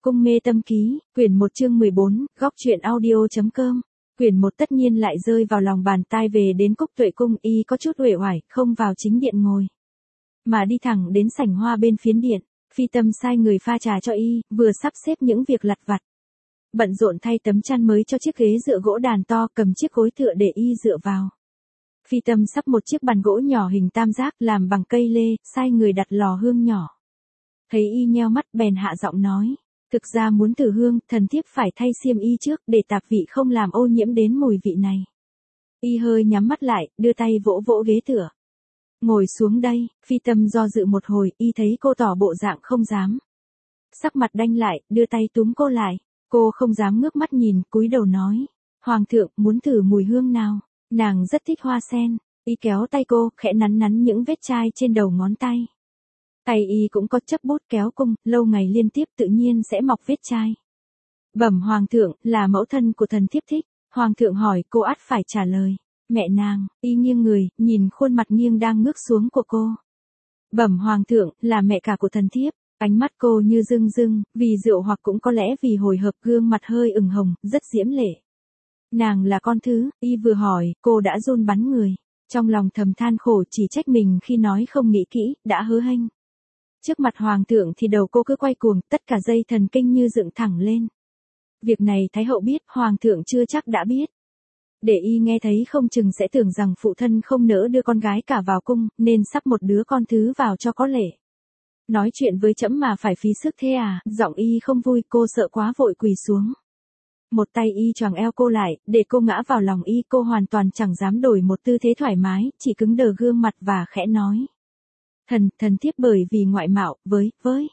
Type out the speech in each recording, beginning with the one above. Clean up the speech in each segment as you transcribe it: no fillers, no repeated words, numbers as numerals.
Cung mê tâm ký, quyển 1 chương 14, góc truyện audio.com. Quyển 1 tất nhiên lại rơi vào lòng bàn tai về đến Cúc Tuệ cung, y có chút uể oải, không vào chính điện ngồi, mà đi thẳng đến sảnh hoa bên phiến điện. Phi Tâm sai người pha trà cho y, vừa sắp xếp những việc lặt vặt. Bận rộn thay tấm chăn mới cho chiếc ghế dựa gỗ đàn to, cầm chiếc gối tựa để y dựa vào. Phi Tâm sắp một chiếc bàn gỗ nhỏ hình tam giác làm bằng cây lê, sai người đặt lò hương nhỏ. Thấy y nheo mắt bèn hạ giọng nói, thực ra muốn thử hương, thần thiếp phải thay xiêm y trước để tạp vị không làm ô nhiễm đến mùi vị này. Y hơi nhắm mắt lại, đưa tay vỗ vỗ ghế tựa. Ngồi xuống đây. Phi Tâm do dự một hồi, y thấy cô tỏ bộ dạng không dám. Sắc mặt đanh lại, đưa tay túm cô lại. Cô không dám ngước mắt nhìn, cúi đầu nói, Hoàng thượng muốn thử mùi hương nào? Nàng rất thích hoa sen. Y kéo tay cô, khẽ nắn nắn những vết chai trên đầu ngón tay. Tay y cũng có chấp bút kéo cung, lâu ngày liên tiếp tự nhiên sẽ mọc vết chai. Bẩm Hoàng thượng, là mẫu thân của thần thiếp thích. Hoàng thượng hỏi, cô ắt phải trả lời. Mẹ nàng. Y nghiêng người, nhìn khuôn mặt nghiêng đang ngước xuống của cô. Bẩm Hoàng thượng, là mẹ cả của thần thiếp. Ánh mắt cô như rưng rưng, vì rượu hoặc cũng có lẽ vì hồi hộp, gương mặt hơi ửng hồng, rất diễm lệ. Nàng là con thứ. Y vừa hỏi, cô đã run bắn người. Trong lòng thầm than khổ, chỉ trách mình khi nói không nghĩ kỹ, đã hớ hênh. Trước mặt Hoàng thượng thì đầu cô cứ quay cuồng, tất cả dây thần kinh như dựng thẳng lên. Việc này Thái hậu biết, Hoàng thượng chưa chắc đã biết. Để y nghe thấy không chừng sẽ tưởng rằng phụ thân không nỡ đưa con gái cả vào cung, nên sắp một đứa con thứ vào cho có lệ. Nói chuyện với trẫm mà phải phí sức thế à? Giọng y không vui, cô sợ quá vội quỳ xuống. Một tay y choàng eo cô lại, để cô ngã vào lòng y, cô hoàn toàn chẳng dám đổi một tư thế thoải mái, chỉ cứng đờ gương mặt và khẽ nói. Thần thiếp bởi vì ngoại mạo, với.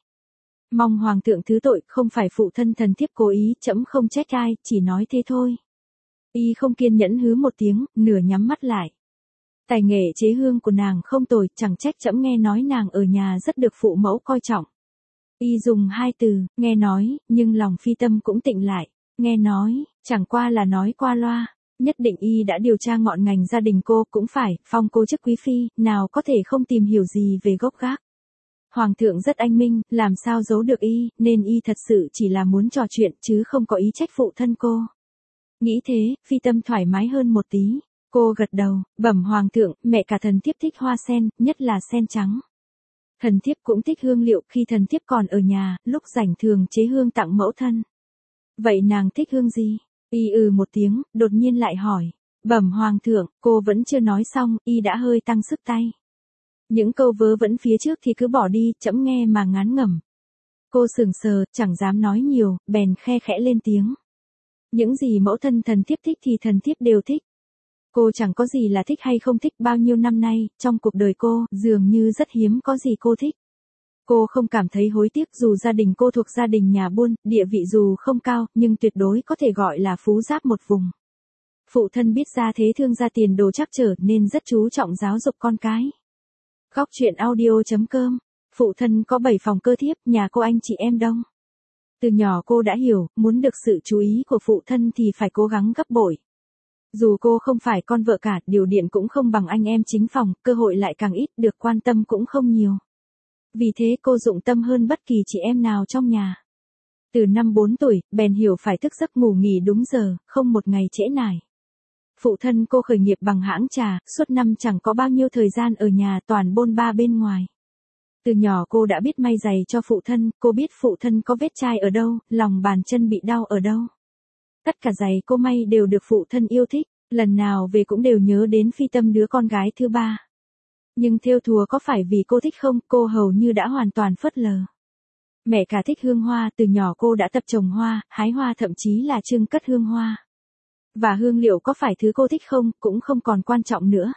Mong Hoàng thượng thứ tội, không phải phụ thân thần thiếp cố ý, trẫm không trách ai, chỉ nói thế thôi. Y không kiên nhẫn hứ một tiếng, nửa nhắm mắt lại. Tài nghệ chế hương của nàng không tồi, chẳng trách trẫm nghe nói nàng ở nhà rất được phụ mẫu coi trọng. Y dùng hai từ, nghe nói, nhưng lòng Phi Tâm cũng tịnh lại. Nghe nói, chẳng qua là nói qua loa. Nhất định y đã điều tra ngọn ngành gia đình cô, cũng phải, phong cô chức quý phi, nào có thể không tìm hiểu gì về gốc gác. Hoàng thượng rất anh minh, làm sao giấu được y, nên y thật sự chỉ là muốn trò chuyện chứ không có ý trách phụ thân cô. Nghĩ thế, Phi Tâm thoải mái hơn một tí. Cô gật đầu, bẩm Hoàng thượng, mẹ cả thần thiếp thích hoa sen, nhất là sen trắng. Thần thiếp cũng thích hương liệu, khi thần thiếp còn ở nhà, lúc rảnh thường chế hương tặng mẫu thân. Vậy nàng thích hương gì? Y một tiếng, đột nhiên lại hỏi. Bẩm Hoàng thượng, cô vẫn chưa nói xong, y đã hơi tăng sức tay. Những câu vớ vẩn phía trước thì cứ bỏ đi, trẫm nghe mà ngán ngẩm. Cô sững sờ, chẳng dám nói nhiều, bèn khe khẽ lên tiếng. Những gì mẫu thân thần thiếp thích thì thần thiếp đều thích. Cô chẳng có gì là thích hay không thích, bao nhiêu năm nay, trong cuộc đời cô, dường như rất hiếm có gì cô thích. Cô không cảm thấy hối tiếc, dù gia đình cô thuộc gia đình nhà buôn, địa vị dù không cao, nhưng tuyệt đối có thể gọi là phú giáp một vùng. Phụ thân biết gia thế thương gia tiền đồ trắc trở nên rất chú trọng giáo dục con cái. Góc truyện audio.com. Phụ thân có 7 phòng cơ thiếp, nhà cô anh chị em đông. Từ nhỏ cô đã hiểu, muốn được sự chú ý của phụ thân thì phải cố gắng gấp bội. Dù cô không phải con vợ cả, điều điện cũng không bằng anh em chính phòng, cơ hội lại càng ít, được quan tâm cũng không nhiều. Vì thế cô dụng tâm hơn bất kỳ chị em nào trong nhà. Từ năm 4 tuổi, bèn hiểu phải thức giấc ngủ nghỉ đúng giờ, không một ngày trễ nải. Phụ thân cô khởi nghiệp bằng hãng trà, suốt năm chẳng có bao nhiêu thời gian ở nhà, toàn bôn ba bên ngoài. Từ nhỏ cô đã biết may giày cho phụ thân, cô biết phụ thân có vết chai ở đâu, lòng bàn chân bị đau ở đâu. Tất cả giày cô may đều được phụ thân yêu thích, lần nào về cũng đều nhớ đến Phi Tâm đứa con gái thứ ba. Nhưng thêu thùa có phải vì cô thích không, cô hầu như đã hoàn toàn phớt lờ. Mẹ cả thích hương hoa, từ nhỏ cô đã tập trồng hoa, hái hoa, thậm chí là trưng cất hương hoa. Và hương liệu có phải thứ cô thích không, cũng không còn quan trọng nữa.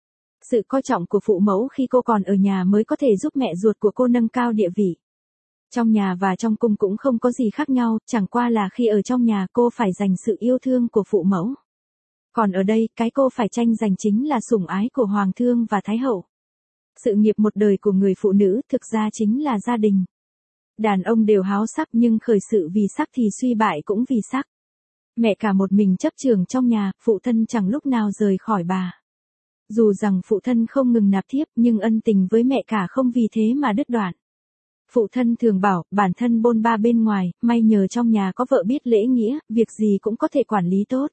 Sự coi trọng của phụ mẫu khi cô còn ở nhà mới có thể giúp mẹ ruột của cô nâng cao địa vị. Trong nhà và trong cung cũng không có gì khác nhau, chẳng qua là khi ở trong nhà cô phải dành sự yêu thương của phụ mẫu. Còn ở đây, cái cô phải tranh giành chính là sủng ái của Hoàng thương và Thái hậu. Sự nghiệp một đời của người phụ nữ thực ra chính là gia đình. Đàn ông đều háo sắc nhưng khởi sự vì sắc thì suy bại cũng vì sắc. Mẹ cả một mình chấp trường trong nhà, phụ thân chẳng lúc nào rời khỏi bà. Dù rằng phụ thân không ngừng nạp thiếp nhưng ân tình với mẹ cả không vì thế mà đứt đoạn. Phụ thân thường bảo, bản thân bôn ba bên ngoài, may nhờ trong nhà có vợ biết lễ nghĩa, việc gì cũng có thể quản lý tốt.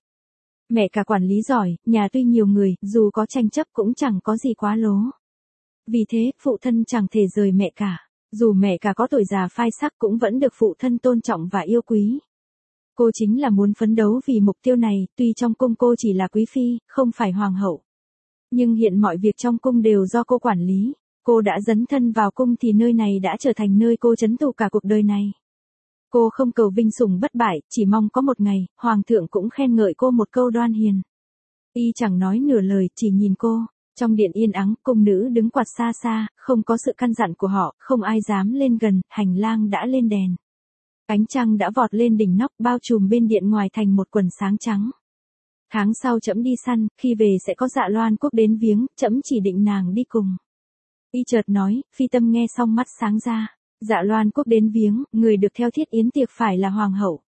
Mẹ cả quản lý giỏi, nhà tuy nhiều người, dù có tranh chấp cũng chẳng có gì quá lố. Vì thế, phụ thân chẳng thể rời mẹ cả. Dù mẹ cả có tuổi già phai sắc cũng vẫn được phụ thân tôn trọng và yêu quý. Cô chính là muốn phấn đấu vì mục tiêu này, tuy trong cung cô chỉ là quý phi, không phải hoàng hậu. Nhưng hiện mọi việc trong cung đều do cô quản lý. Cô đã dấn thân vào cung thì nơi này đã trở thành nơi cô trấn tụ cả cuộc đời này. Cô không cầu vinh sủng bất bại, chỉ mong có một ngày, hoàng thượng cũng khen ngợi cô một câu đoan hiền. Y chẳng nói nửa lời, chỉ nhìn cô. Trong điện yên ắng, cung nữ đứng quạt xa xa, không có sự căn dặn của họ, không ai dám lên gần, hành lang đã lên đèn. Ánh trăng đã vọt lên đỉnh nóc, bao trùm bên điện ngoài thành một quần sáng trắng. Tháng sau trẫm đi săn, khi về sẽ có Dạ Loan Quốc đến viếng, trẫm chỉ định nàng đi cùng. Y chợt nói, Phi Tâm nghe xong mắt sáng ra. Dạ Loan Quốc đến viếng, người được theo thiết yến tiệc phải là hoàng hậu.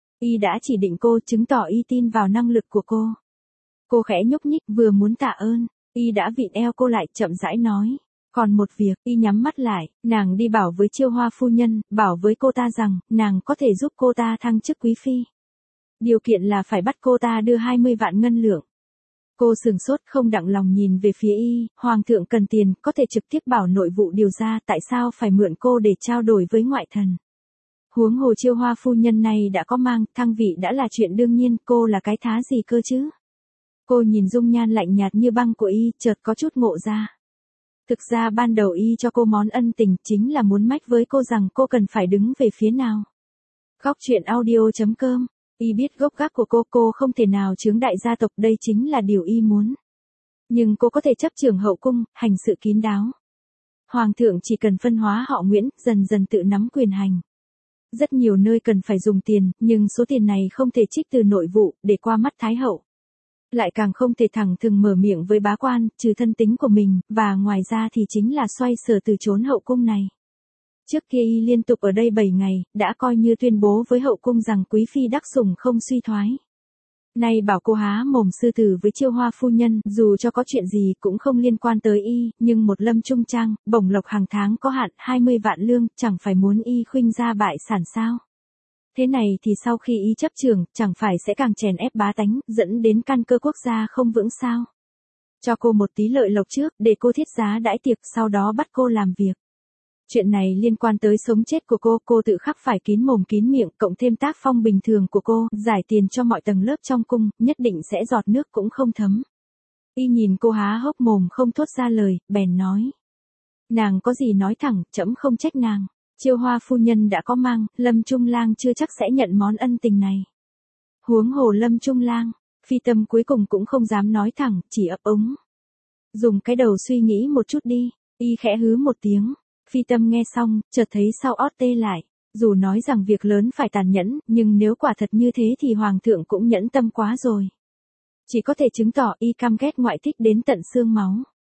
Y đã chỉ định cô, chứng tỏ y tin vào năng lực của cô. Cô khẽ nhúc nhích, vừa muốn tạ ơn, y đã vịn eo cô lại, chậm rãi nói. Còn một việc, y nhắm mắt lại, nàng đi bảo với Chiêu Hoa phu nhân, bảo với cô ta rằng, nàng có thể giúp cô ta thăng chức quý phi. Điều kiện là phải bắt cô ta đưa 20 vạn ngân lượng. Cô sừng sốt không đặng lòng nhìn về phía y, hoàng thượng cần tiền, có thể trực tiếp bảo nội vụ điều ra, tại sao phải mượn cô để trao đổi với ngoại thần. Huống hồ Chiêu Hoa phu nhân này đã có mang, thăng vị đã là chuyện đương nhiên, cô là cái thá gì cơ chứ. Cô nhìn dung nhan lạnh nhạt như băng của y, chợt có chút ngộ ra. Thực ra ban đầu y cho cô món ân tình chính là muốn mách với cô rằng cô cần phải đứng về phía nào. Góc truyện audio.com. Y biết gốc gác của cô không thể nào chướng đại gia tộc, đây chính là điều y muốn. Nhưng cô có thể chấp trưởng hậu cung, hành sự kín đáo. Hoàng thượng chỉ cần phân hóa họ Nguyễn, dần dần tự nắm quyền hành. Rất nhiều nơi cần phải dùng tiền, nhưng số tiền này không thể trích từ nội vụ, để qua mắt Thái hậu. Lại càng không thể thẳng thừng mở miệng với bá quan, trừ thân tính của mình, và ngoài ra thì chính là xoay sở từ chốn hậu cung này. Trước kia y liên tục ở đây 7 ngày, đã coi như tuyên bố với hậu cung rằng quý phi đắc sủng không suy thoái. Nay bảo cô há mồm sư tử với Chiêu Hoa phu nhân, dù cho có chuyện gì cũng không liên quan tới y, nhưng một lâm trung trang, bổng lộc hàng tháng có hạn 20 vạn lương, chẳng phải muốn y khuynh ra bại sản sao. Thế này thì sau khi y chấp trưởng, chẳng phải sẽ càng chèn ép bá tánh, dẫn đến căn cơ quốc gia không vững sao. Cho cô một tí lợi lộc trước, để cô thiết giá đãi tiệc, sau đó bắt cô làm việc. Chuyện này liên quan tới sống chết của cô tự khắc phải kín mồm kín miệng, cộng thêm tác phong bình thường của cô, giải tiền cho mọi tầng lớp trong cung, nhất định sẽ giọt nước cũng không thấm. Y nhìn cô há hốc mồm không thốt ra lời, bèn nói. Nàng có gì nói thẳng, trẫm không trách nàng. Chiêu Hoa phu nhân đã có mang, Lâm Trung Lang chưa chắc sẽ nhận món ân tình này. Huống hồ Lâm Trung Lang, Phi Tâm cuối cùng cũng không dám nói thẳng, chỉ ấp úng. Dùng cái đầu suy nghĩ một chút đi, y khẽ hứ một tiếng. Phi Tâm nghe xong, chợt thấy sau ót tê lại. Dù nói rằng việc lớn phải tàn nhẫn, nhưng nếu quả thật như thế thì hoàng thượng cũng nhẫn tâm quá rồi. Chỉ có thể chứng tỏ y căm ghét ngoại thích đến tận xương máu.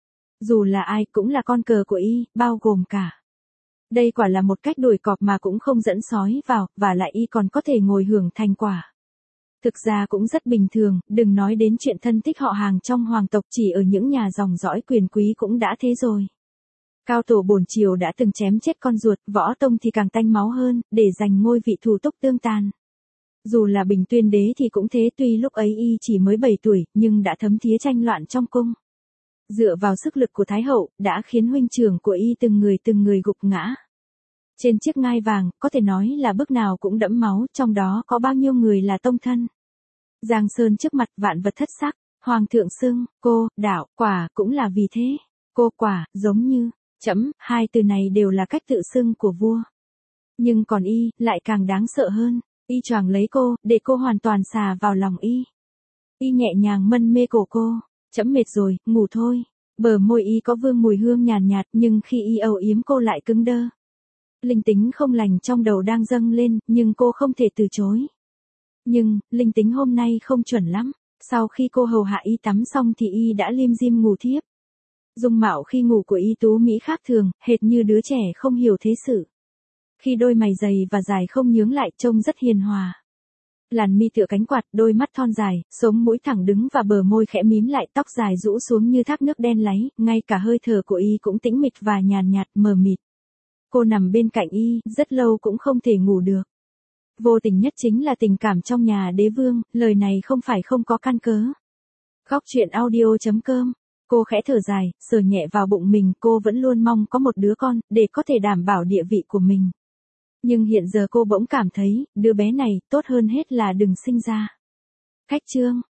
Dù là ai cũng là con cờ của y, bao gồm cả. Đây quả là một cách đuổi cọp mà cũng không dẫn sói vào, và lại y còn có thể ngồi hưởng thành quả. Thực ra cũng rất bình thường, đừng nói đến chuyện thân thích họ hàng trong hoàng tộc, chỉ ở những nhà dòng dõi quyền quý cũng đã thế rồi. Cao tổ bổn triều đã từng chém chết con ruột, võ tông thì càng tanh máu hơn, để giành ngôi vị thủ túc tương tàn. Dù là Bình Tuyên đế thì cũng thế, tuy lúc ấy y chỉ mới 7 tuổi, nhưng đã thấm thía tranh loạn trong cung. Dựa vào sức lực của Thái hậu, đã khiến huynh trưởng của y từng người gục ngã. Trên chiếc ngai vàng, có thể nói là bước nào cũng đẫm máu, trong đó có bao nhiêu người là tông thân. Giang sơn trước mặt, vạn vật thất sắc, hoàng thượng xưng, cô, đạo, quả, cũng là vì thế. Cô quả, giống như, trẫm, hai từ này đều là cách tự xưng của vua. Nhưng còn y, lại càng đáng sợ hơn, y choàng lấy cô, để cô hoàn toàn xà vào lòng y. Y nhẹ nhàng mân mê cổ cô, trẫm mệt rồi, ngủ thôi. Bờ môi y có vương mùi hương nhàn nhạt, nhưng khi y âu yếm cô lại cứng đơ. Linh tính không lành trong đầu đang dâng lên, nhưng cô không thể từ chối. Nhưng, linh tính hôm nay không chuẩn lắm. Sau khi cô hầu hạ y tắm xong thì y đã lim dim ngủ thiếp. Dung mạo khi ngủ của y tú mỹ khác thường, hệt như đứa trẻ không hiểu thế sự. Khi đôi mày dày và dài không nhướng lại, trông rất hiền hòa. Làn mi tựa cánh quạt, đôi mắt thon dài, sống mũi thẳng đứng và bờ môi khẽ mím lại, tóc dài rũ xuống như thác nước đen láy, ngay cả hơi thở của y cũng tĩnh mịch và nhàn nhạt, mờ mịt. Cô nằm bên cạnh y, rất lâu cũng không thể ngủ được. Vô tình nhất chính là tình cảm trong nhà đế vương, lời này không phải không có căn cớ. Góc chuyện audio.com. Cô khẽ thở dài, sờ nhẹ vào bụng mình, cô vẫn luôn mong có một đứa con, để có thể đảm bảo địa vị của mình. Nhưng hiện giờ cô bỗng cảm thấy, đứa bé này, tốt hơn hết là đừng sinh ra. Khách chương.